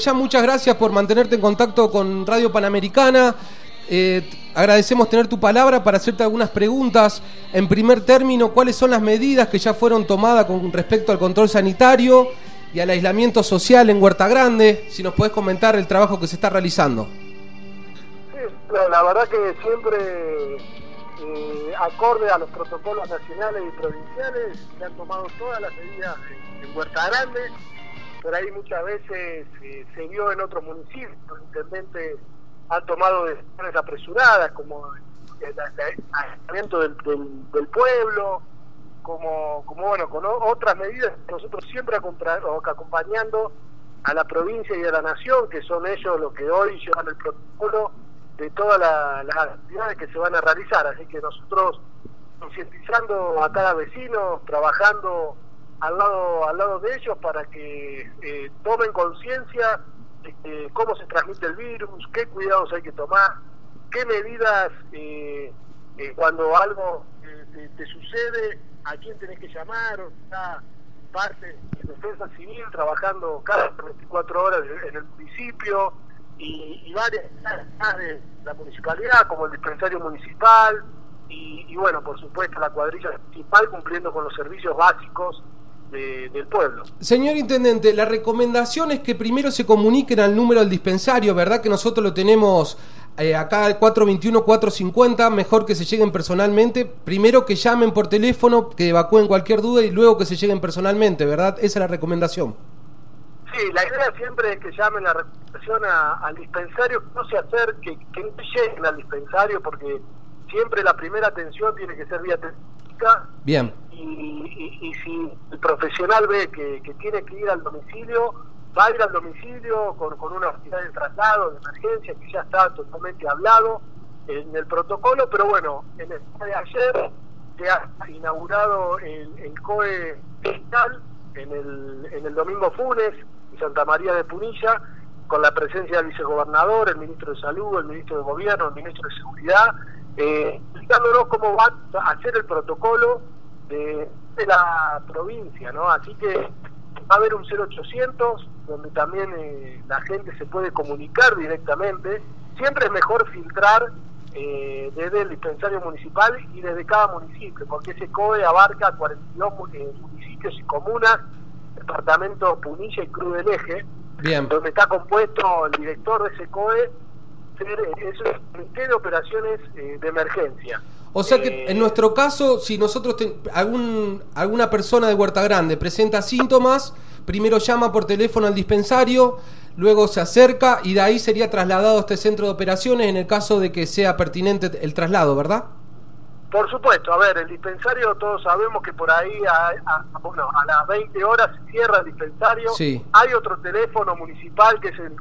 Ya muchas gracias por mantenerte en contacto con Radio Panamericana. Agradecemos tener tu palabra para hacerte algunas preguntas. En primer término, ¿cuáles son las medidas que ya fueron tomadas con respecto al control sanitario y al aislamiento social en Huerta Grande? Si nos podés comentar el trabajo que se está realizando. Sí, la verdad que siempre acorde a los protocolos nacionales y provinciales se han tomado todas las medidas en Huerta Grande. Por ahí muchas veces se vio en otros municipios, los intendentes han tomado decisiones apresuradas, como el aislamiento del pueblo, como bueno, con otras medidas, nosotros siempre acompañando a la provincia y a la nación, que son ellos los que hoy llevan el protocolo de todas las actividades que se van a realizar. Así que nosotros concientizando a cada vecino, trabajando al lado de ellos para que tomen conciencia de cómo se transmite el virus, qué cuidados hay que tomar, qué medidas cuando algo te sucede, a quién tenés que llamar. O sea, parte de Defensa Civil trabajando cada 24 horas en el municipio y varias más de la municipalidad, como el dispensario municipal y bueno, por supuesto la cuadrilla municipal cumpliendo con los servicios básicos del pueblo. Señor Intendente, la recomendación es que primero se comuniquen al número del dispensario, ¿verdad? Que nosotros lo tenemos acá al 421-450, mejor que se lleguen personalmente. Primero que llamen por teléfono, que evacúen cualquier duda y luego que se lleguen personalmente, ¿verdad? Esa es la recomendación. Sí, la idea siempre es que llamen la recomendación al dispensario, no se acerque, que no lleguen al dispensario, porque siempre la primera atención tiene que ser vía telefónica. Bien. Y si el profesional ve que tiene que ir al domicilio, va a ir al domicilio con una unidad de traslado, de emergencia, que ya está totalmente hablado en el protocolo, pero bueno, en el día de ayer se ha inaugurado el COE digital en el Domingo Funes, en Santa María de Punilla, con la presencia del vicegobernador, el ministro de Salud, el ministro de Gobierno, el ministro de Seguridad, explicándonos cómo va a hacer el protocolo de la provincia, ¿no? Así que va a haber un 0800 donde también la gente se puede comunicar directamente. Siempre es mejor filtrar desde el dispensario municipal y desde cada municipio, porque ese COE abarca 42 municipios y comunas, departamento Punilla y Cruz del Eje. Bien. Donde está compuesto el director de ese COE, es el Ministerio de Operaciones de Emergencia. O sea que en nuestro caso, si nosotros alguna persona de Huerta Grande presenta síntomas, primero llama por teléfono al dispensario, luego se acerca y de ahí sería trasladado a este centro de operaciones en el caso de que sea pertinente el traslado, ¿verdad? Por supuesto, a ver, el dispensario todos sabemos que por ahí a las 20 horas se cierra el dispensario. Sí. Hay otro teléfono municipal que es el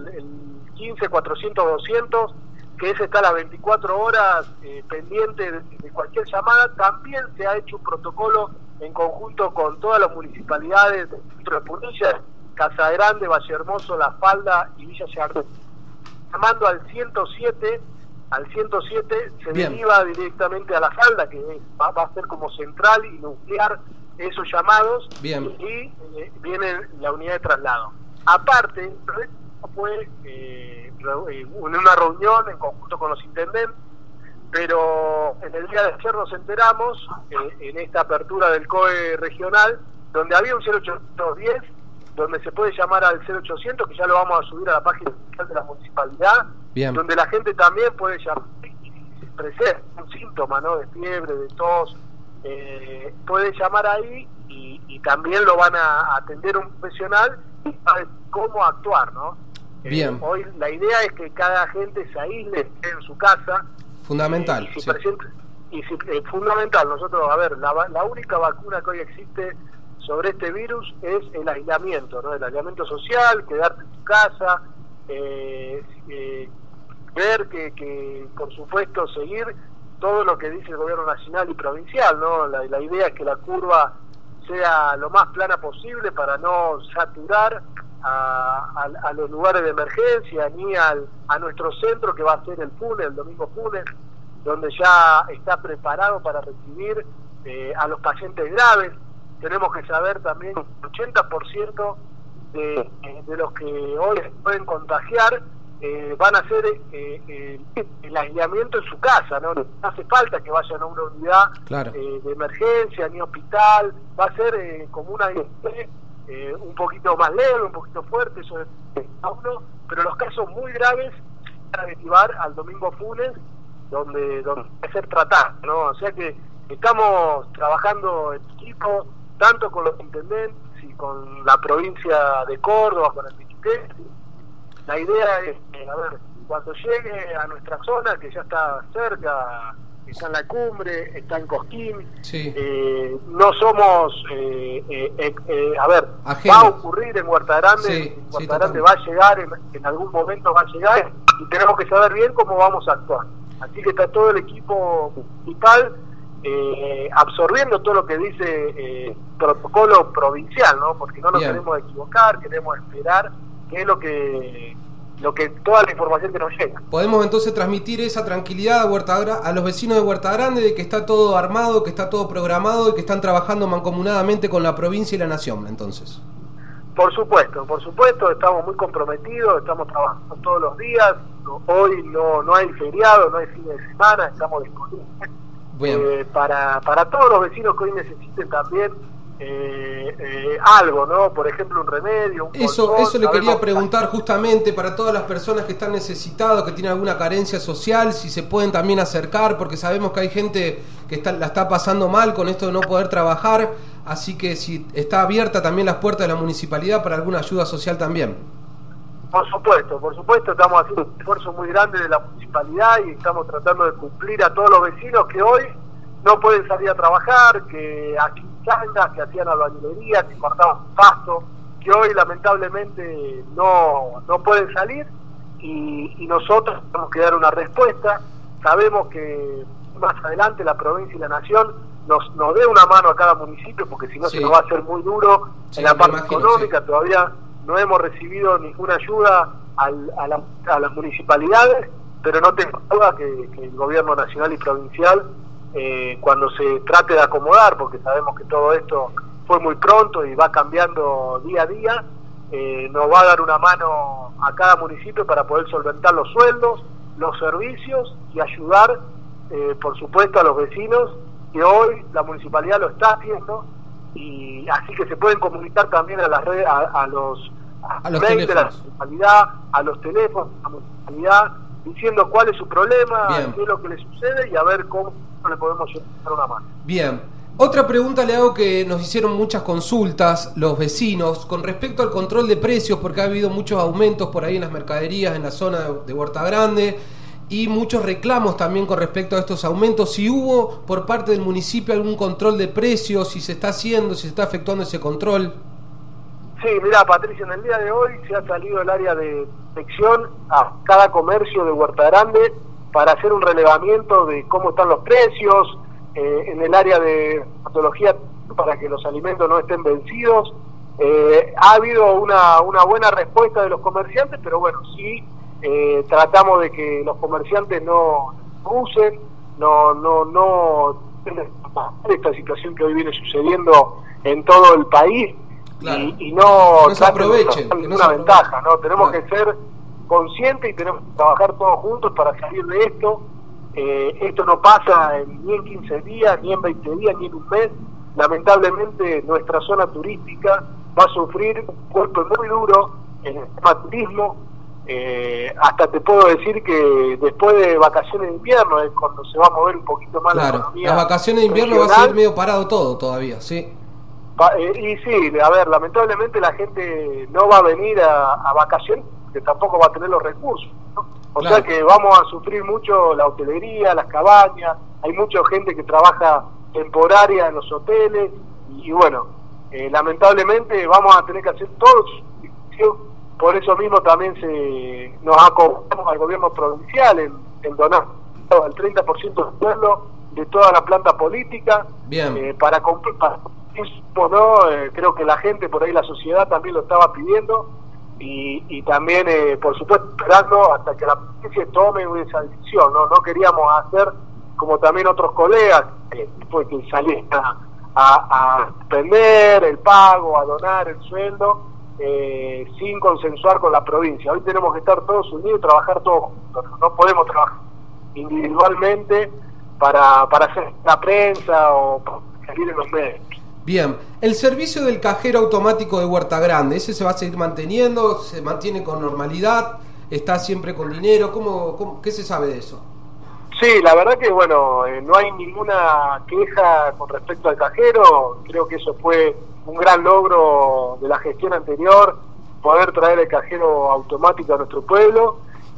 15-400-200, que ese está a las 24 horas pendiente de cualquier llamada. También se ha hecho un protocolo en conjunto con todas las municipalidades del centro de Punilla, Casa Grande, Valle Hermoso, La Falda y Villa Jardín. Llamando al 107 se Bien. deriva directamente a La Falda, que va a ser como central y nuclear esos llamados. Bien. Y viene la unidad de traslado. Aparte, fue en una reunión en conjunto con los intendentes, pero en el día de ayer nos enteramos, en esta apertura del COE regional, donde había un 0810, donde se puede llamar al 0800, que ya lo vamos a subir a la página oficial de la municipalidad. Bien. Donde la gente también puede llamar y si presenta un síntoma, ¿no?, de fiebre, de tos, puede llamar ahí y también lo van a atender un profesional y sabe cómo actuar, ¿no? Bien. Hoy la idea es que cada gente se aísle, esté en su casa. Fundamental. Fundamental. Nosotros, a ver, la única vacuna que hoy existe sobre este virus es el aislamiento, ¿no? El aislamiento social, quedarte en tu casa, ver que por supuesto seguir todo lo que dice el gobierno nacional y provincial, ¿no? La idea es que la curva sea lo más plana posible para no saturar a los lugares de emergencia ni a nuestro centro, que va a ser el Funes, el Domingo Funes, donde ya está preparado para recibir a los pacientes graves. Tenemos que saber también que el 80% de los que hoy se pueden contagiar van a hacer el aislamiento en su casa, ¿no? No hace falta que vayan a una unidad claro. De emergencia ni hospital, va a ser como una un poquito más leve, un poquito fuerte, eso es uno, pero los casos muy graves van a derivar al Domingo Funes, donde va a ser tratado, ¿no? O sea que estamos trabajando en equipo, tanto con los intendentes y con la provincia de Córdoba, con el Ministerio. La idea es, a ver, cuando llegue a nuestra zona, que ya está cerca, está en la cumbre, está en Cosquín, sí. No somos, a ver, ajenos. Va a ocurrir en Huerta Grande, Sí, en Huerta sí, Grande va a llegar, en algún momento va a llegar, y tenemos que saber bien cómo vamos a actuar. Así que está todo el equipo municipal absorbiendo todo lo que dice protocolo provincial, ¿no? Porque no nos Bien. queremos equivocar, queremos esperar qué es lo que toda la información que nos llega. Podemos entonces transmitir esa tranquilidad a los vecinos de Huerta Grande de que está todo armado, que está todo programado y que están trabajando mancomunadamente con la provincia y la nación, entonces. Por supuesto, estamos muy comprometidos, estamos trabajando todos los días, hoy no hay feriado, no hay fin de semana, estamos disponibles para todos los vecinos que hoy necesiten también algo, ¿no? Por ejemplo, un remedio, un Eso colchón, le quería preguntar justamente para todas las personas que están necesitadas, que tienen alguna carencia social, si se pueden también acercar, porque sabemos que hay gente que la está pasando mal con esto de no poder trabajar, así que si está abierta también las puertas de la municipalidad para alguna ayuda social también. Por supuesto, estamos haciendo un esfuerzo muy grande de la municipalidad y estamos tratando de cumplir a todos los vecinos que hoy no pueden salir a trabajar, que hacían changas, que hacían albañilería, que cortaban pasto, que hoy lamentablemente no pueden salir y nosotros tenemos que dar una respuesta. Sabemos que más adelante la provincia y la nación nos dé una mano a cada municipio, porque si no se nos va a hacer muy duro en la parte económica. Todavía no hemos recibido ninguna ayuda a las municipalidades, pero no tengo duda que el gobierno nacional y provincial, cuando se trate de acomodar, porque sabemos que todo esto fue muy pronto y va cambiando día a día, nos va a dar una mano a cada municipio para poder solventar los sueldos, los servicios y ayudar, por supuesto, a los vecinos, que hoy la municipalidad lo está haciendo, y así que se pueden comunicar también a las redes, a los mails de la municipalidad, a los teléfonos de la municipalidad, diciendo cuál es su problema, qué es lo que le sucede y a ver cómo le podemos dar una mano. Bien. Otra pregunta le hago, que nos hicieron muchas consultas los vecinos con respecto al control de precios, porque ha habido muchos aumentos por ahí en las mercaderías en la zona de Huerta Grande y muchos reclamos también con respecto a estos aumentos. Si hubo por parte del municipio algún control de precios, si se está haciendo, si se está efectuando ese control. Sí, mirá, Patricio, en el día de hoy se ha salido el área de inspección a cada comercio de Huerta Grande para hacer un relevamiento de cómo están los precios, en el área de patología para que los alimentos no estén vencidos. Ha habido una buena respuesta de los comerciantes, pero bueno, sí tratamos de que los comerciantes no usen, no esta situación que hoy viene sucediendo en todo el país. Claro. Y no se aprovechen, una ventaja, ¿no? Tenemos que ser conscientes y tenemos que trabajar todos juntos para salir de esto. Esto no pasa ni en 15 días, ni en 20 días, ni en un mes. Lamentablemente nuestra zona turística va a sufrir un golpe muy duro en el tema turismo. Hasta te puedo decir que después de vacaciones de invierno es cuando se va a mover un poquito más la economía. Las vacaciones de invierno regional. Va a ser medio parado todo todavía, sí. Y sí, a ver, lamentablemente la gente no va a venir a vacaciones, que tampoco va a tener los recursos, ¿no? O sea que vamos a sufrir mucho la hotelería, las cabañas, hay mucha gente que trabaja temporaria en los hoteles, y bueno, lamentablemente vamos a tener que hacer todo. Por eso mismo también nos acogemos al gobierno provincial en donar el 30% del sueldo de toda la planta política. Bien. Para ¿no? Creo que la gente, por ahí la sociedad también lo estaba pidiendo, y también por supuesto esperando hasta que la provincia tome esa decisión, no queríamos hacer como también otros colegas que salían a suspender el pago, a donar el sueldo. sin consensuar con la provincia. Hoy tenemos que estar todos unidos y trabajar todos juntos. No podemos trabajar individualmente para hacer la prensa o para salir en los medios. Bien, el servicio del cajero automático de Huerta Grande, ¿ese se va a seguir manteniendo? ¿Se mantiene con normalidad? ¿Está siempre con dinero? ¿Qué se sabe de eso? Sí, la verdad que bueno, no hay ninguna queja con respecto al cajero. Creo que eso fue un gran logro de la gestión anterior, poder traer el cajero automático a nuestro pueblo,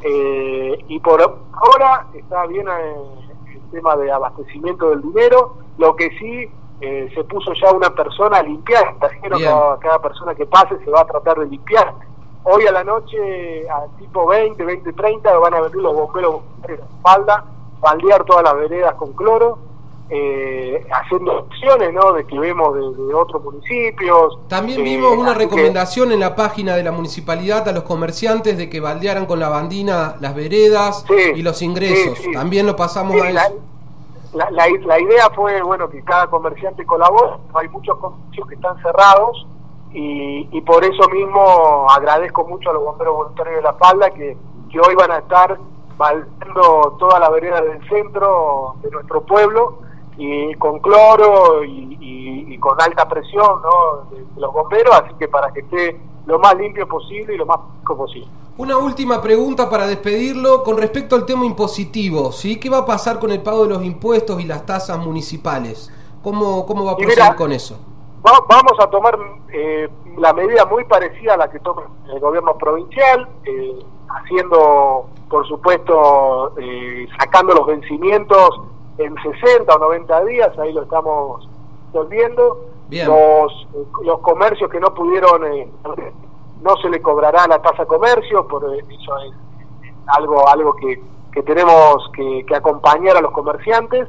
y por ahora está bien el tema de abastecimiento del dinero. Lo que sí, se puso ya una persona a limpiar el cajero. Cada persona que pase se va a tratar de limpiar. Hoy a la noche, a tipo 20:30, van a venir los bomberos de la espalda, baldear todas las veredas con cloro, haciendo acciones, ¿no?, de que vemos de otros municipios. También vimos una recomendación en la página de la municipalidad a los comerciantes de que baldearan con lavandina las veredas, sí, y los ingresos. Sí, sí. También lo pasamos, sí, a eso. La idea fue, bueno, que cada comerciante colabore. Hay muchos comercios que están cerrados y por eso mismo agradezco mucho a los bomberos voluntarios de La Falda que hoy van a estar baldeando toda la vereda del centro de nuestro pueblo, y con cloro y con alta presión, ¿no?, de los bomberos, así que para que esté lo más limpio posible y lo más fresco posible. Una última pregunta para despedirlo con respecto al tema impositivo, ¿sí? ¿Qué va a pasar con el pago de los impuestos y las tasas municipales? ¿Cómo va a proceder con eso? Vamos a tomar la medida muy parecida a la que toma el gobierno provincial, haciendo, por supuesto, sacando los vencimientos en 60 o 90 días, ahí lo estamos resolviendo. Los comercios que no pudieron, no se le cobrará la tasa comercio, por eso es algo que tenemos que acompañar a los comerciantes.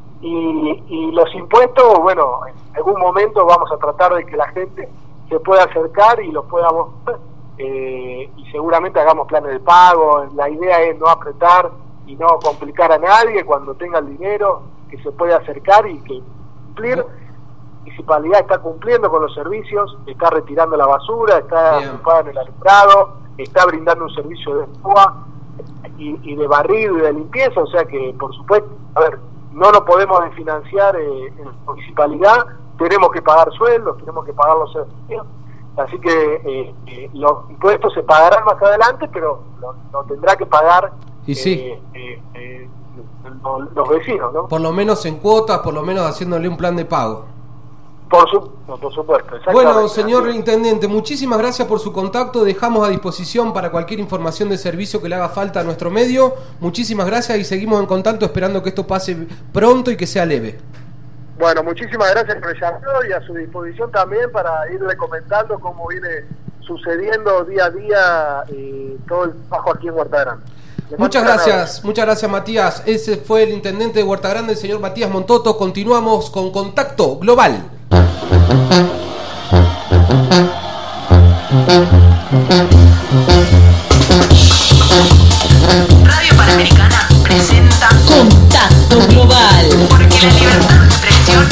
Y los impuestos, bueno, en algún momento vamos a tratar de que la gente se pueda acercar y los podamos, y seguramente hagamos planes de pago. La idea es no apretar y no complicar a nadie. Cuando tenga el dinero, que se pueda acercar y que cumplir. La municipalidad está cumpliendo con los servicios, está retirando la basura, está ocupada en el alumbrado, está brindando un servicio de agua y de barrido y de limpieza. O sea que, por supuesto, no nos podemos desfinanciar en la municipalidad, tenemos que pagar sueldos, tenemos que pagar los servicios, así que los impuestos se pagarán más adelante, pero lo tendrá que pagar los vecinos, ¿no? Por lo menos en cuotas, por lo menos haciéndole un plan de pago. Por supuesto. Bueno, señor intendente, muchísimas gracias por su contacto. Dejamos a disposición para cualquier información de servicio que le haga falta a nuestro medio. Muchísimas gracias y seguimos en contacto esperando que esto pase pronto y que sea leve. Bueno, muchísimas gracias por el llamado y a su disposición también para irle comentando cómo viene sucediendo día a día todo el trabajo aquí en Huerta Grande. Muchas gracias Matías. Ese fue el intendente de Huerta Grande, el señor Matías Montoto. Continuamos con Contacto Global.